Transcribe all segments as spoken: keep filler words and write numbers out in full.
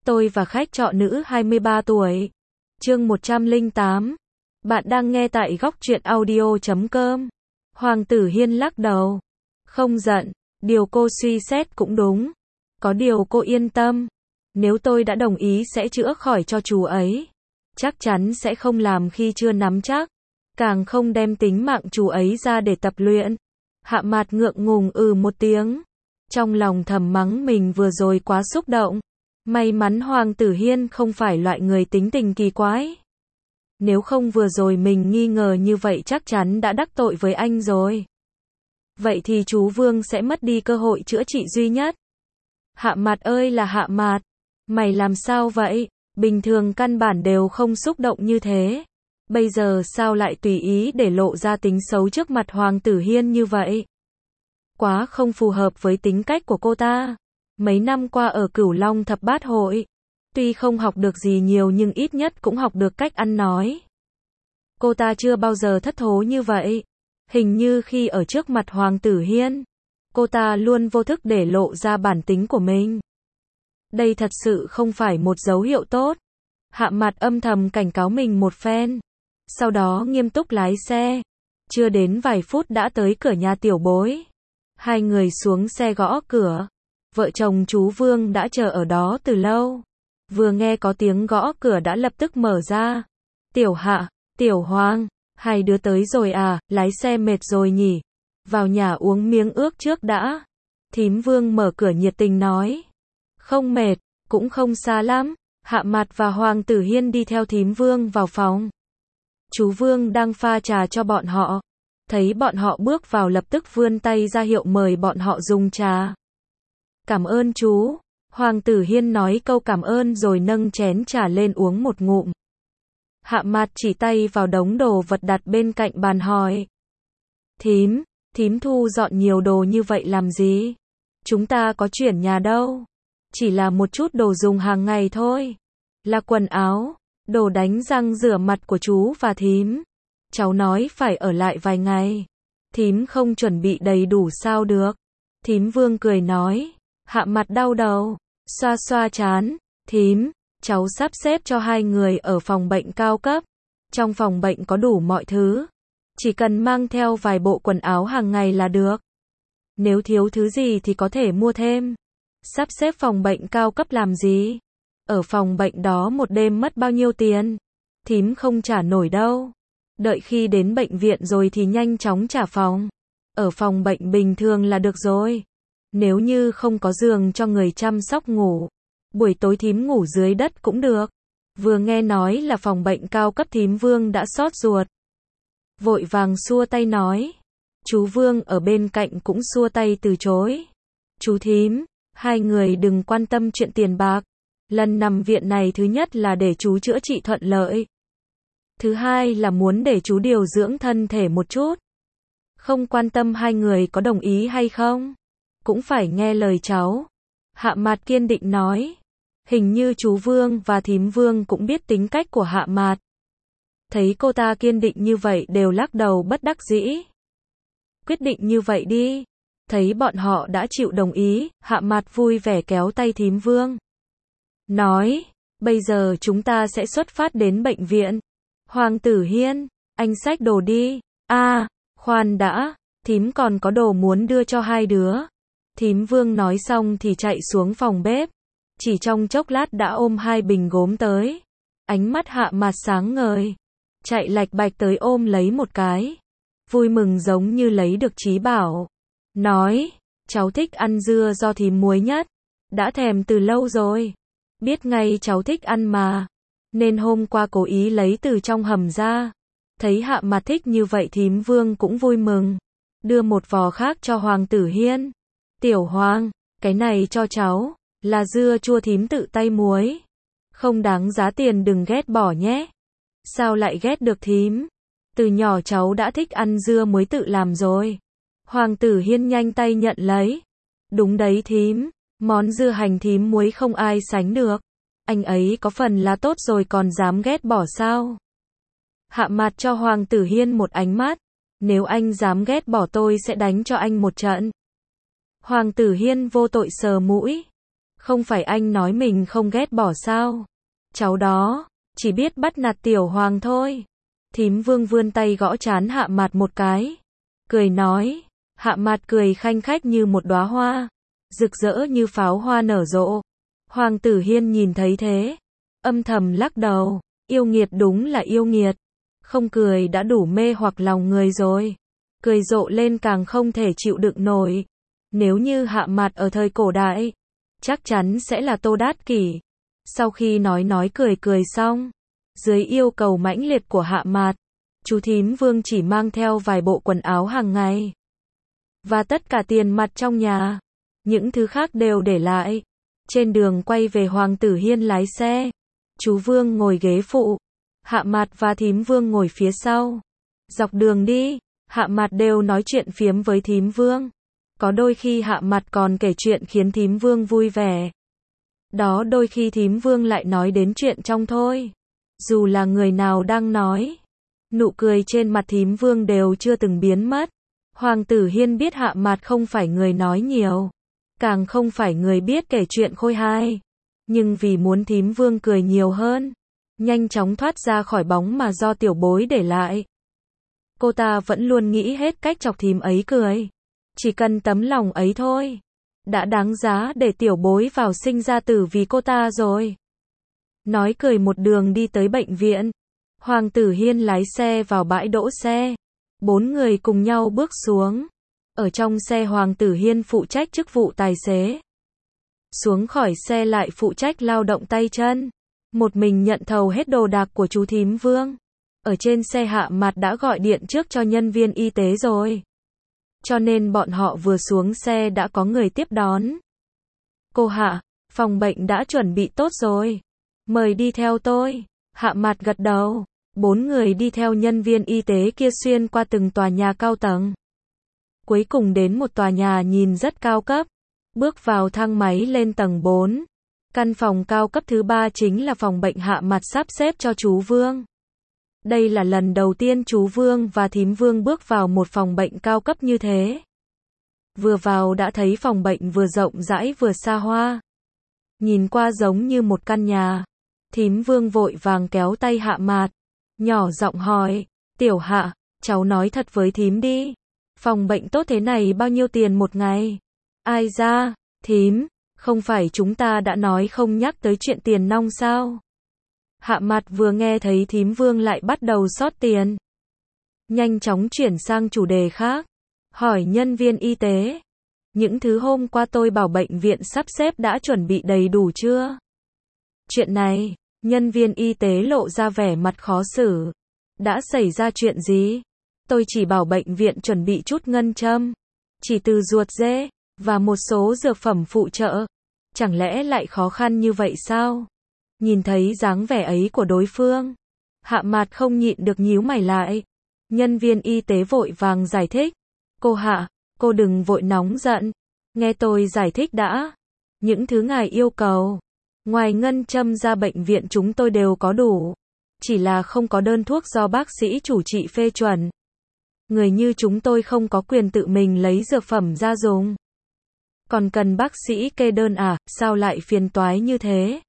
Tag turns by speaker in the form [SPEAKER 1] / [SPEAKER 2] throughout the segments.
[SPEAKER 1] Tôi và khách trọ nữ hai mươi ba tuổi. Chương một trăm lẻ tám. Bạn đang nghe tại góc truyện audio chấm com. Hoàng Tử Hiên lắc đầu. Không giận, điều cô suy xét cũng đúng. Có điều cô yên tâm. Nếu tôi đã đồng ý sẽ chữa khỏi cho chú ấy, chắc chắn sẽ không làm khi chưa nắm chắc. Càng không đem tính mạng chú ấy ra để tập luyện. Hạ Mạt ngượng ngùng ừ một tiếng. Trong lòng thầm mắng mình vừa rồi quá xúc động. May mắn Hoàng Tử Hiên không phải loại người tính tình kỳ quái. Nếu không vừa rồi mình nghi ngờ như vậy chắc chắn đã đắc tội với anh rồi. Vậy thì chú Vương sẽ mất đi cơ hội chữa trị duy nhất. Hạ Mạt ơi là Hạ Mạt, mày làm sao vậy? Bình thường căn bản đều không xúc động như thế. Bây giờ sao lại tùy ý để lộ ra tính xấu trước mặt Hoàng Tử Hiên như vậy? Quá không phù hợp với tính cách của cô ta. Mấy năm qua ở Cửu Long Thập Bát Hội, tuy không học được gì nhiều nhưng ít nhất cũng học được cách ăn nói. Cô ta chưa bao giờ thất thố như vậy. Hình như khi ở trước mặt Hoàng Tử Hiên, cô ta luôn vô thức để lộ ra bản tính của mình. Đây thật sự không phải một dấu hiệu tốt. Hạ Mạt âm thầm cảnh cáo mình một phen. Sau đó nghiêm túc lái xe. Chưa đến vài phút đã tới cửa nhà tiểu bối. Hai người xuống xe gõ cửa. Vợ chồng chú Vương đã chờ ở đó từ lâu. Vừa nghe có tiếng gõ cửa đã lập tức mở ra. Tiểu Hạ, Tiểu Hoàng, hai đứa tới rồi à, lái xe mệt rồi nhỉ? Vào nhà uống miếng ước trước đã. Thím Vương mở cửa nhiệt tình nói. Không mệt, cũng không xa lắm. Hạ Mạt và Hoàng Tử Hiên đi theo thím Vương vào phòng. Chú Vương đang pha trà cho bọn họ. Thấy bọn họ bước vào lập tức vươn tay ra hiệu mời bọn họ dùng trà. Cảm ơn chú. Hoàng Tử Hiên nói câu cảm ơn rồi nâng chén trà lên uống một ngụm. Hạ Mạt chỉ tay vào đống đồ vật đặt bên cạnh bàn hỏi. Thím, thím thu dọn nhiều đồ như vậy làm gì? Chúng ta có chuyển nhà đâu. Chỉ là một chút đồ dùng hàng ngày thôi. Là quần áo, đồ đánh răng rửa mặt của chú và thím. Cháu nói phải ở lại vài ngày. Thím không chuẩn bị đầy đủ sao được. Thím Vương cười nói. Hạ Mạt đau đầu, xoa xoa trán. Thím, cháu sắp xếp cho hai người ở phòng bệnh cao cấp. Trong phòng bệnh có đủ mọi thứ. Chỉ cần mang theo vài bộ quần áo hàng ngày là được. Nếu thiếu thứ gì thì có thể mua thêm. Sắp xếp phòng bệnh cao cấp làm gì? Ở phòng bệnh đó một đêm mất bao nhiêu tiền? Thím không trả nổi đâu. Đợi khi đến bệnh viện rồi thì nhanh chóng trả phòng. Ở phòng bệnh bình thường là được rồi. Nếu như không có giường cho người chăm sóc ngủ, buổi tối thím ngủ dưới đất cũng được. Vừa nghe nói là phòng bệnh cao cấp thím Vương đã xót ruột. Vội vàng xua tay nói. Chú Vương ở bên cạnh cũng xua tay từ chối. Chú thím, hai người đừng quan tâm chuyện tiền bạc. Lần nằm viện này thứ nhất là để chú chữa trị thuận lợi. Thứ hai là muốn để chú điều dưỡng thân thể một chút. Không quan tâm hai người có đồng ý hay không. Cũng phải nghe lời cháu. Hạ Mạt kiên định nói. Hình như chú Vương và thím Vương cũng biết tính cách của Hạ Mạt. Thấy cô ta kiên định như vậy đều lắc đầu bất đắc dĩ. Quyết định như vậy đi. Thấy bọn họ đã chịu đồng ý, Hạ Mạt vui vẻ kéo tay thím Vương. Nói, bây giờ chúng ta sẽ xuất phát đến bệnh viện. Hoàng Tử Hiên, anh xách đồ đi. À, khoan đã, thím còn có đồ muốn đưa cho hai đứa. Thím Vương nói xong thì chạy xuống phòng bếp. Chỉ trong chốc lát đã ôm hai bình gốm tới. Ánh mắt Hạ Mạt sáng ngời. Chạy lạch bạch tới ôm lấy một cái. Vui mừng giống như lấy được trí bảo. Nói, cháu thích ăn dưa do thím muối nhất. Đã thèm từ lâu rồi. Biết ngay cháu thích ăn mà. Nên hôm qua cố ý lấy từ trong hầm ra. Thấy Hạ Mạt thích như vậy thím Vương cũng vui mừng. Đưa một vò khác cho Hoàng Tử Hiên. Tiểu Hoàng, cái này cho cháu. Là dưa chua thím tự tay muối. Không đáng giá tiền đừng ghét bỏ nhé. Sao lại ghét được thím? Từ nhỏ cháu đã thích ăn dưa muối tự làm rồi. Hoàng Tử Hiên nhanh tay nhận lấy. Đúng đấy thím. Món dưa hành thím muối không ai sánh được. Anh ấy có phần là tốt rồi còn dám ghét bỏ sao? Hạ Mạt cho Hoàng Tử Hiên một ánh mắt. Nếu anh dám ghét bỏ tôi sẽ đánh cho anh một trận. Hoàng Tử Hiên vô tội sờ mũi. Không phải anh nói mình không ghét bỏ sao? Cháu đó, chỉ biết bắt nạt tiểu hoàng thôi. Thím Vương vươn tay gõ trán Hạ Mạt một cái. Cười nói, Hạ Mạt cười khanh khách như một đóa hoa. Rực rỡ như pháo hoa nở rộ. Hoàng tử Hiên nhìn thấy thế. Âm thầm lắc đầu. Yêu nghiệt đúng là yêu nghiệt. Không cười đã đủ mê hoặc lòng người rồi. Cười rộ lên càng không thể chịu đựng nổi. Nếu như Hạ Mạt ở thời cổ đại, chắc chắn sẽ là Tô Đát Kỷ. Sau khi nói nói cười cười xong, dưới yêu cầu mãnh liệt của Hạ Mạt, chú thím Vương chỉ mang theo vài bộ quần áo hàng ngày. Và tất cả tiền mặt trong nhà. Những thứ khác đều để lại. Trên đường quay về Hoàng tử Hiên lái xe. Chú Vương ngồi ghế phụ. Hạ Mạt và thím Vương ngồi phía sau. Dọc đường đi, Hạ Mạt đều nói chuyện phiếm với thím Vương. Có đôi khi Hạ Mạt còn kể chuyện khiến thím Vương vui vẻ. Đó đôi khi thím Vương lại nói đến chuyện trong thôi. Dù là người nào đang nói, nụ cười trên mặt thím Vương đều chưa từng biến mất. Hoàng tử Hiên biết Hạ Mạt không phải người nói nhiều, càng không phải người biết kể chuyện khôi hài. Nhưng vì muốn thím Vương cười nhiều hơn, nhanh chóng thoát ra khỏi bóng mà do tiểu bối để lại. Cô ta vẫn luôn nghĩ hết cách chọc thím ấy cười. Chỉ cần tấm lòng ấy thôi, đã đáng giá để tiểu bối vào sinh ra tử vì cô ta rồi. Nói cười một đường đi tới bệnh viện. Hoàng tử Hiên lái xe vào bãi đỗ xe. Bốn người cùng nhau bước xuống. Ở trong xe Hoàng tử Hiên phụ trách chức vụ tài xế. Xuống khỏi xe lại phụ trách lao động tay chân. Một mình nhận thầu hết đồ đạc của chú thím Vương. Ở trên xe Hạ Mạt đã gọi điện trước cho nhân viên y tế rồi. Cho nên bọn họ vừa xuống xe đã có người tiếp đón. Cô Hạ, phòng bệnh đã chuẩn bị tốt rồi. Mời đi theo tôi. Hạ Mạt gật đầu. Bốn người đi theo nhân viên y tế kia xuyên qua từng tòa nhà cao tầng. Cuối cùng đến một tòa nhà nhìn rất cao cấp. Bước vào thang máy lên tầng bốn. Căn phòng cao cấp thứ ba chính là phòng bệnh Hạ Mạt sắp xếp cho chú Vương. Đây là lần đầu tiên chú Vương và thím Vương bước vào một phòng bệnh cao cấp như thế. Vừa vào đã thấy phòng bệnh vừa rộng rãi vừa xa hoa. Nhìn qua giống như một căn nhà. Thím Vương vội vàng kéo tay Hạ Mạt. Nhỏ giọng hỏi, tiểu Hạ, cháu nói thật với thím đi. Phòng bệnh tốt thế này bao nhiêu tiền một ngày? Ai ra, thím, không phải chúng ta đã nói không nhắc tới chuyện tiền nong sao? Hạ Mạt vừa nghe thấy thím Vương lại bắt đầu xót tiền. Nhanh chóng chuyển sang chủ đề khác. Hỏi nhân viên y tế. Những thứ hôm qua tôi bảo bệnh viện sắp xếp đã chuẩn bị đầy đủ chưa? Chuyện này, nhân viên y tế lộ ra vẻ mặt khó xử. Đã xảy ra chuyện gì? Tôi chỉ bảo bệnh viện chuẩn bị chút ngân châm, chỉ từ ruột dê, và một số dược phẩm phụ trợ. Chẳng lẽ lại khó khăn như vậy sao? Nhìn thấy dáng vẻ ấy của đối phương, Hạ Mạt không nhịn được nhíu mày lại. Nhân viên y tế vội vàng giải thích. Cô Hạ, cô đừng vội nóng giận. Nghe tôi giải thích đã. Những thứ ngài yêu cầu, ngoài ngân châm ra bệnh viện chúng tôi đều có đủ. Chỉ là không có đơn thuốc do bác sĩ chủ trị phê chuẩn. Người như chúng tôi không có quyền tự mình lấy dược phẩm ra dùng. Còn cần bác sĩ kê đơn à, sao lại phiền toái như thế?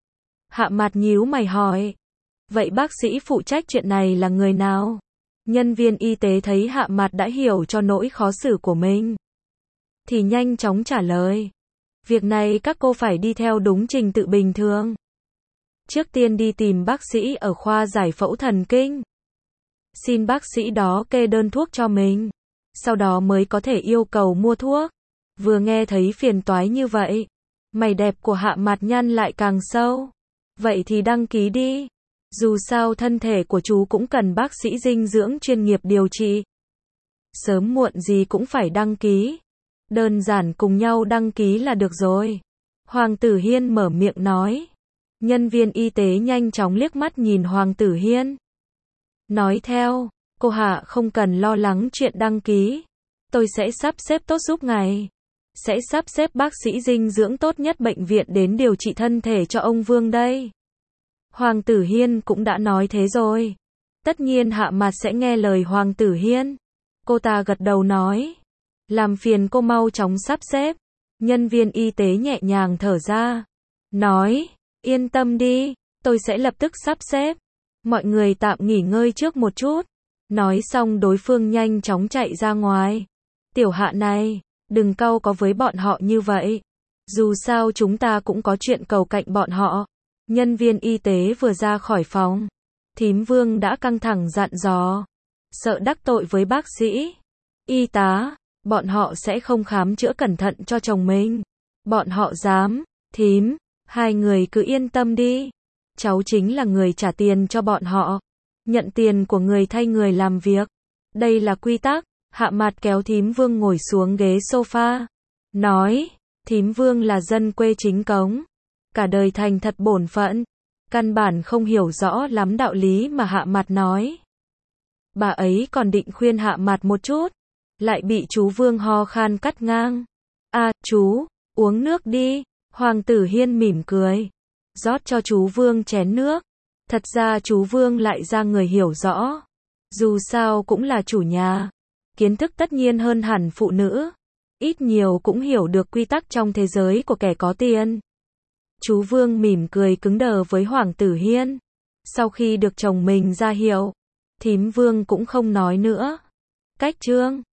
[SPEAKER 1] Hạ Mạt nhíu mày hỏi. Vậy bác sĩ phụ trách chuyện này là người nào? Nhân viên y tế thấy Hạ Mạt đã hiểu cho nỗi khó xử của mình, thì nhanh chóng trả lời. Việc này các cô phải đi theo đúng trình tự bình thường. Trước tiên đi tìm bác sĩ ở khoa giải phẫu thần kinh. Xin bác sĩ đó kê đơn thuốc cho mình. Sau đó mới có thể yêu cầu mua thuốc. Vừa nghe thấy phiền toái như vậy, mày đẹp của Hạ Mạt nhăn lại càng sâu. Vậy thì đăng ký đi. Dù sao thân thể của chú cũng cần bác sĩ dinh dưỡng chuyên nghiệp điều trị. Sớm muộn gì cũng phải đăng ký. Đơn giản cùng nhau đăng ký là được rồi. Hoàng tử Hiên mở miệng nói. Nhân viên y tế nhanh chóng liếc mắt nhìn Hoàng tử Hiên. Nói theo, cô Hạ không cần lo lắng chuyện đăng ký. Tôi sẽ sắp xếp tốt giúp ngài. Sẽ sắp xếp bác sĩ dinh dưỡng tốt nhất bệnh viện đến điều trị thân thể cho ông Vương đây. Hoàng tử Hiên cũng đã nói thế rồi. Tất nhiên Hạ Mạt sẽ nghe lời Hoàng tử Hiên. Cô ta gật đầu nói. Làm phiền cô mau chóng sắp xếp. Nhân viên y tế nhẹ nhàng thở ra, nói, yên tâm đi, tôi sẽ lập tức sắp xếp. Mọi người tạm nghỉ ngơi trước một chút. Nói xong đối phương nhanh chóng chạy ra ngoài. Tiểu Hạ này, đừng cau có với bọn họ như vậy. Dù sao chúng ta cũng có chuyện cầu cạnh bọn họ. Nhân viên y tế vừa ra khỏi phòng, Thím Vương đã căng thẳng dặn dò. Sợ đắc tội với bác sĩ, y tá, bọn họ sẽ không khám chữa cẩn thận cho chồng mình. Bọn họ dám, thím, hai người cứ yên tâm đi. Cháu chính là người trả tiền cho bọn họ. Nhận tiền của người thay người làm việc. Đây là quy tắc. Hạ Mạt kéo Thím Vương ngồi xuống ghế sofa. Nói, Thím Vương là dân quê chính cống. Cả đời thành thật bổn phận. Căn bản không hiểu rõ lắm đạo lý mà Hạ Mạt nói. Bà ấy còn định khuyên Hạ Mạt một chút. Lại bị chú Vương ho khan cắt ngang. À, chú, uống nước đi. Hoàng tử Hiên mỉm cười. Rót cho chú Vương chén nước. Thật ra chú Vương lại ra người hiểu rõ. Dù sao cũng là chủ nhà. Kiến thức tất nhiên hơn hẳn phụ nữ. Ít nhiều cũng hiểu được quy tắc trong thế giới của kẻ có tiền. Chú Vương mỉm cười cứng đờ với Hoàng tử Hiên. Sau khi được chồng mình ra hiệu, Thím Vương cũng không nói nữa. Cách chương